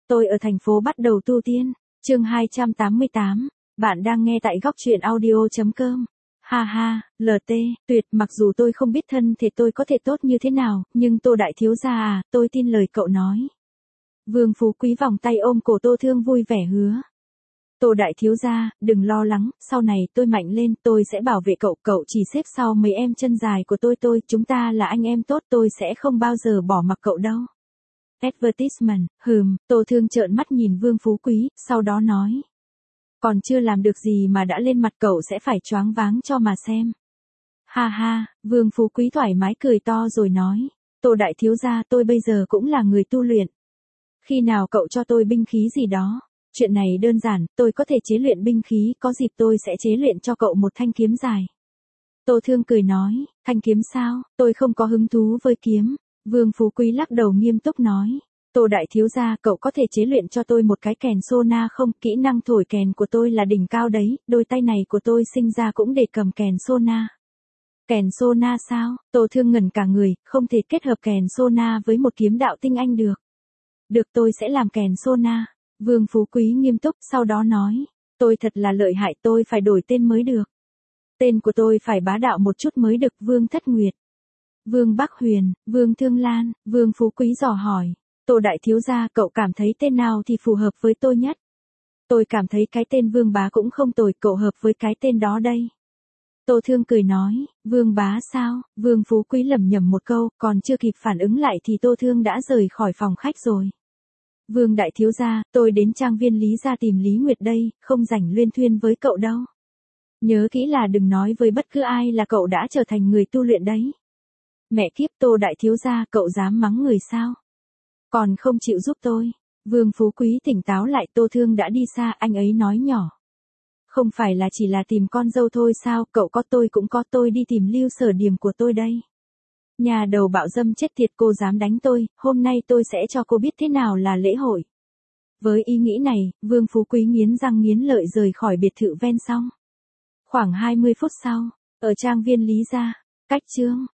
Tôi ở thành phố bắt đầu tu tiên. Chương 288. Bạn đang nghe tại góc truyện audio.com. Ha ha, LT, tuyệt, mặc dù tôi không biết thân thể tôi có thể tốt như thế nào, nhưng Tô đại thiếu gia à, tôi tin lời cậu nói. Vương Phú Quý vòng tay ôm cổ Tô Thương vui vẻ hứa. Tô đại thiếu gia, đừng lo lắng, sau này tôi mạnh lên, tôi sẽ bảo vệ cậu, cậu chỉ xếp sau mấy em chân dài của tôi, chúng ta là anh em tốt, tôi sẽ không bao giờ bỏ mặc cậu đâu. Advertisement, Tô Thương trợn mắt nhìn Vương Phú Quý, sau đó nói. Còn chưa làm được gì mà đã lên mặt, cậu sẽ phải choáng váng cho mà xem. Ha ha, Vương Phú Quý thoải mái cười to rồi nói. Tô đại thiếu gia, tôi bây giờ cũng là người tu luyện. Khi nào cậu cho tôi binh khí gì đó? Chuyện này đơn giản, tôi có thể chế luyện binh khí, có dịp tôi sẽ chế luyện cho cậu một thanh kiếm dài. Tô Thương cười nói, thanh kiếm sao, tôi không có hứng thú với kiếm. Vương Phú Quý lắc đầu nghiêm túc nói. Tô đại thiếu gia, cậu có thể chế luyện cho tôi một cái kèn sona không? Kỹ năng thổi kèn của tôi là đỉnh cao đấy, đôi tay này của tôi sinh ra cũng để cầm kèn sona. Kèn sona sao? Tô Thương ngẩn cả người, không thể kết hợp kèn sona với một kiếm đạo tinh anh được. Được, tôi sẽ làm kèn sona. Vương Phú Quý nghiêm túc, sau đó nói. Tôi thật là lợi hại, tôi phải đổi tên mới được. Tên của tôi phải bá đạo một chút mới được. Vương Thất Nguyệt, Vương Bắc Huyền, Vương Thương Lan. Vương Phú Quý dò hỏi. Tô đại thiếu gia, cậu cảm thấy tên nào thì phù hợp với tôi nhất? Tôi cảm thấy cái tên Vương Bá cũng không tồi, cậu hợp với cái tên đó đây. Tô Thương cười nói, Vương Bá sao? Vương Phú Quý lẩm nhẩm một câu, còn chưa kịp phản ứng lại thì Tô Thương đã rời khỏi phòng khách rồi. Vương đại thiếu gia, tôi đến trang viên Lý gia tìm Lý Nguyệt đây, không rảnh luyên thuyên với cậu đâu. Nhớ kỹ là đừng nói với bất cứ ai là cậu đã trở thành người tu luyện đấy. Mẹ kiếp, Tô đại thiếu gia, cậu dám mắng người sao? Còn không chịu giúp tôi. Vương Phú Quý tỉnh táo lại, Tô Thương đã đi xa, anh ấy nói nhỏ. Không phải là chỉ là tìm con dâu thôi sao, cậu có tôi cũng có, tôi đi tìm Lưu Sở Điểm của tôi đây. Nhà đầu bạo dâm chết tiệt, cô dám đánh tôi, hôm nay tôi sẽ cho cô biết thế nào là lễ hội. Với ý nghĩ này, Vương Phú Quý nghiến răng nghiến lợi rời khỏi biệt thự ven sông. Khoảng 20 phút sau, ở trang viên Lý gia, cách chương.